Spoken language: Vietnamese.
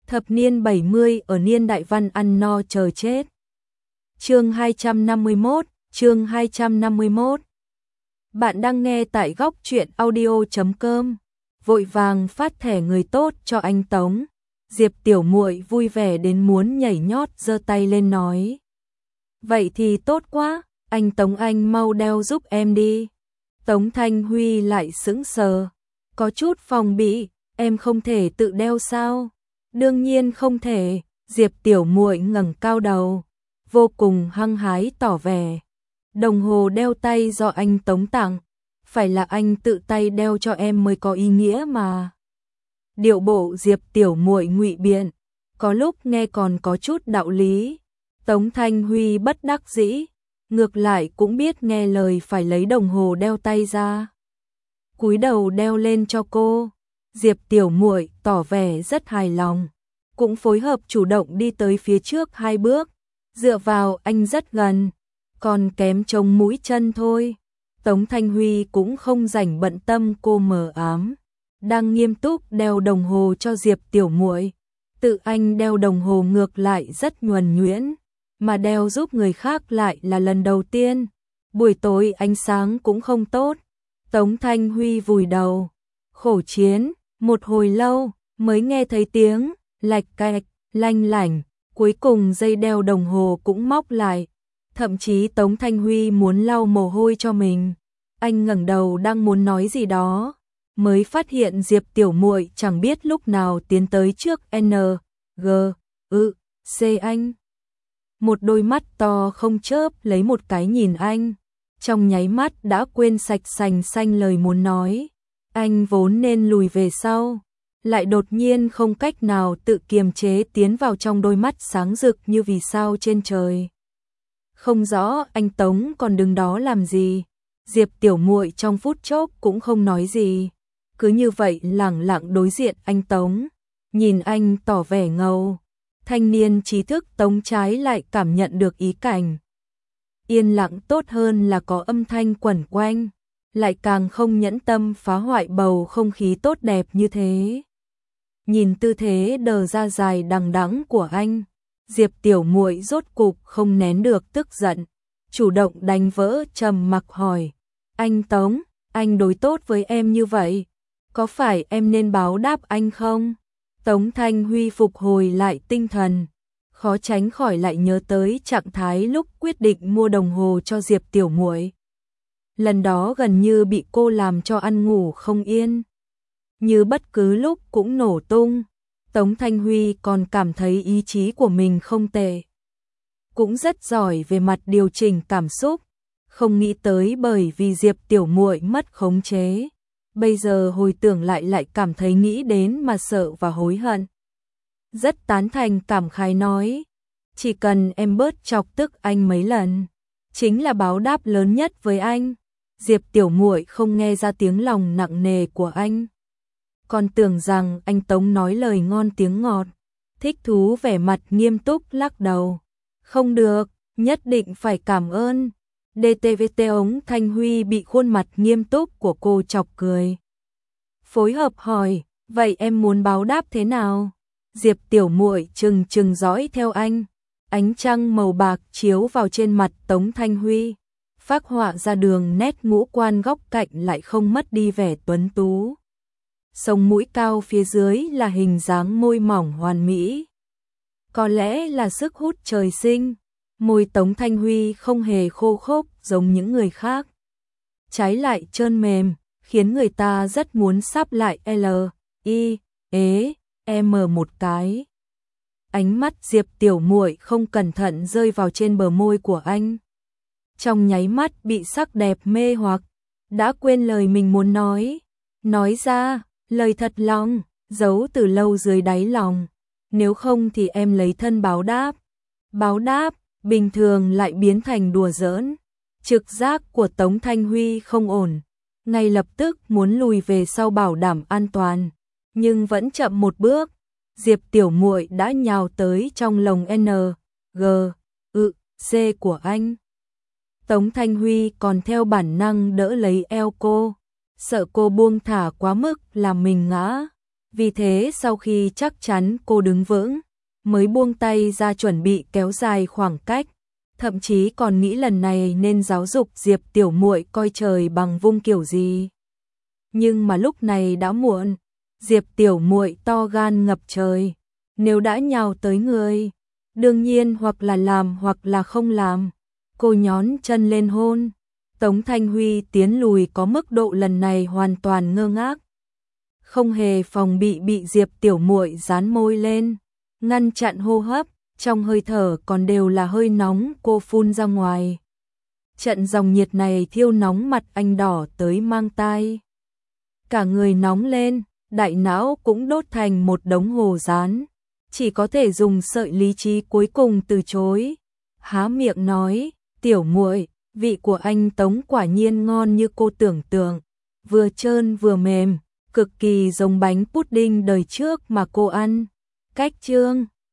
Thập niên 70 ở niên đại văn ăn no chờ chết. Chương 251, chương 251. Bạn đang nghe tại góc truyện audio.com. Vội vàng phát thẻ người tốt cho anh Tống. Diệp tiểu muội vui vẻ đến muốn nhảy nhót giơ tay lên nói. Vậy thì tốt quá, anh Tống anh mau đeo giúp em đi. Tống Thanh Huy lại sững sờ. Có chút phòng bị, em không thể tự đeo sao? Đương nhiên không thể, Diệp tiểu muội ngẩng cao đầu, vô cùng hăng hái tỏ vẻ. Đồng hồ đeo tay do anh Tống tặng, phải là anh tự tay đeo cho em mới có ý nghĩa mà. Điệu bộ Diệp tiểu muội ngụy biện, có lúc nghe còn có chút đạo lý. Tống Thanh Huy bất đắc dĩ, ngược lại cũng biết nghe lời phải lấy đồng hồ đeo tay ra. Cúi đầu đeo lên cho cô. Diệp tiểu muội tỏ vẻ rất hài lòng, cũng phối hợp chủ động đi tới phía trước 2 bước, dựa vào anh rất gần, còn kém trông mũi chân thôi. Tống Thanh Huy cũng không rảnh bận tâm cô mờ ám, đang nghiêm túc đeo đồng hồ cho Diệp tiểu muội. Tự anh đeo đồng hồ ngược lại rất nhuần nhuyễn, mà đeo giúp người khác lại là lần đầu tiên. Buổi tối ánh sáng cũng không tốt, Tống Thanh Huy vùi đầu, khổ chiến, một hồi lâu mới nghe thấy tiếng lạch cạch, lanh lảnh, cuối cùng dây đeo đồng hồ cũng móc lại. Thậm chí Tống Thanh Huy muốn lau mồ hôi cho mình. Anh ngẩng đầu đang muốn nói gì đó, mới phát hiện Diệp tiểu muội chẳng biết lúc nào tiến tới trước C anh. Một đôi mắt to không chớp lấy một cái nhìn anh, trong nháy mắt đã quên sạch sành xanh lời muốn nói. Anh vốn nên lùi về sau, lại đột nhiên không cách nào tự kiềm chế tiến vào trong đôi mắt sáng rực như vì sao trên trời. Không rõ anh Tống còn đứng đó làm gì. Diệp tiểu muội trong phút chốc cũng không nói gì, cứ như vậy lẳng lặng đối diện anh Tống, nhìn anh tỏ vẻ ngầu. Thanh niên trí thức Tống trái lại cảm nhận được ý cảnh. Yên lặng tốt hơn là có âm thanh quẩn quanh, lại càng không nhẫn tâm phá hoại bầu không khí tốt đẹp như thế. Nhìn tư thế đờ ra dài đằng đẵng của anh, Diệp tiểu muội rốt cục không nén được tức giận, chủ động đánh vỡ trầm mặc hỏi. Anh Tống, anh đối tốt với em như vậy, có phải em nên báo đáp anh không? Tống Thanh Huy phục hồi lại tinh thần, khó tránh khỏi lại nhớ tới trạng thái lúc quyết định mua đồng hồ cho Diệp tiểu muội. Lần đó gần như bị cô làm cho ăn ngủ không yên, như bất cứ lúc cũng nổ tung. Tống Thanh Huy còn cảm thấy ý chí của mình không tệ, cũng rất giỏi về mặt điều chỉnh cảm xúc, không nghĩ tới bởi vì Diệp tiểu muội mất khống chế, bây giờ hồi tưởng lại cảm thấy nghĩ đến mà sợ và hối hận. Rất tán thành cảm khái nói, chỉ cần em bớt chọc tức anh mấy lần, chính là báo đáp lớn nhất với anh. Diệp tiểu muội không nghe ra tiếng lòng nặng nề của anh, còn tưởng rằng anh Tống nói lời ngon tiếng ngọt. Thích thú vẻ mặt nghiêm túc lắc đầu. Không được, nhất định phải cảm ơn. DTVT Ống Thanh Huy bị khuôn mặt nghiêm túc của cô chọc cười. Phối hợp hỏi, vậy em muốn báo đáp thế nào? Diệp tiểu muội chừng dõi theo anh. Ánh trăng màu bạc chiếu vào trên mặt Tống Thanh Huy, phác họa ra đường nét ngũ quan góc cạnh lại không mất đi vẻ tuấn tú. Sống mũi cao phía dưới là hình dáng môi mỏng hoàn mỹ. Có lẽ là sức hút trời sinh, môi Tống Thanh Huy không hề khô khốc giống những người khác. Trái lại trơn mềm, khiến người ta rất muốn sáp lại M một cái. Ánh mắt Diệp tiểu muội không cẩn thận rơi vào trên bờ môi của anh. Trong nháy mắt bị sắc đẹp mê hoặc, đã quên lời mình muốn nói ra, lời thật lòng, giấu từ lâu dưới đáy lòng. Nếu không thì em lấy thân báo đáp. Báo đáp, bình thường lại biến thành đùa giỡn. Trực giác của Tống Thanh Huy không ổn, ngay lập tức muốn lùi về sau bảo đảm an toàn, nhưng vẫn chậm một bước. Diệp tiểu muội đã nhào tới trong lồng C của anh. Tống Thanh Huy còn theo bản năng đỡ lấy eo cô, sợ cô buông thả quá mức làm mình ngã. Vì thế sau khi chắc chắn cô đứng vững, mới buông tay ra chuẩn bị kéo dài khoảng cách, thậm chí còn nghĩ lần này nên giáo dục Diệp tiểu muội coi trời bằng vung kiểu gì. Nhưng mà lúc này đã muộn, Diệp tiểu muội to gan ngập trời, nếu đã nhào tới người, đương nhiên hoặc là làm hoặc là không làm. Cô nhón chân lên hôn. Tống Thanh Huy tiến lùi có mức độ lần này hoàn toàn ngơ ngác, không hề phòng bị Diệp tiểu muội dán môi lên, ngăn chặn hô hấp, trong hơi thở còn đều là hơi nóng cô phun ra ngoài. Trận dòng nhiệt này thiêu nóng mặt anh đỏ tới mang tai. Cả người nóng lên, đại não cũng đốt thành một đống hồ rán, chỉ có thể dùng sợi lý trí cuối cùng từ chối. Há miệng nói, tiểu muội, vị của anh Tống quả nhiên ngon như cô tưởng tượng, vừa trơn vừa mềm, cực kỳ giống bánh pudding đời trước mà cô ăn. Cách chương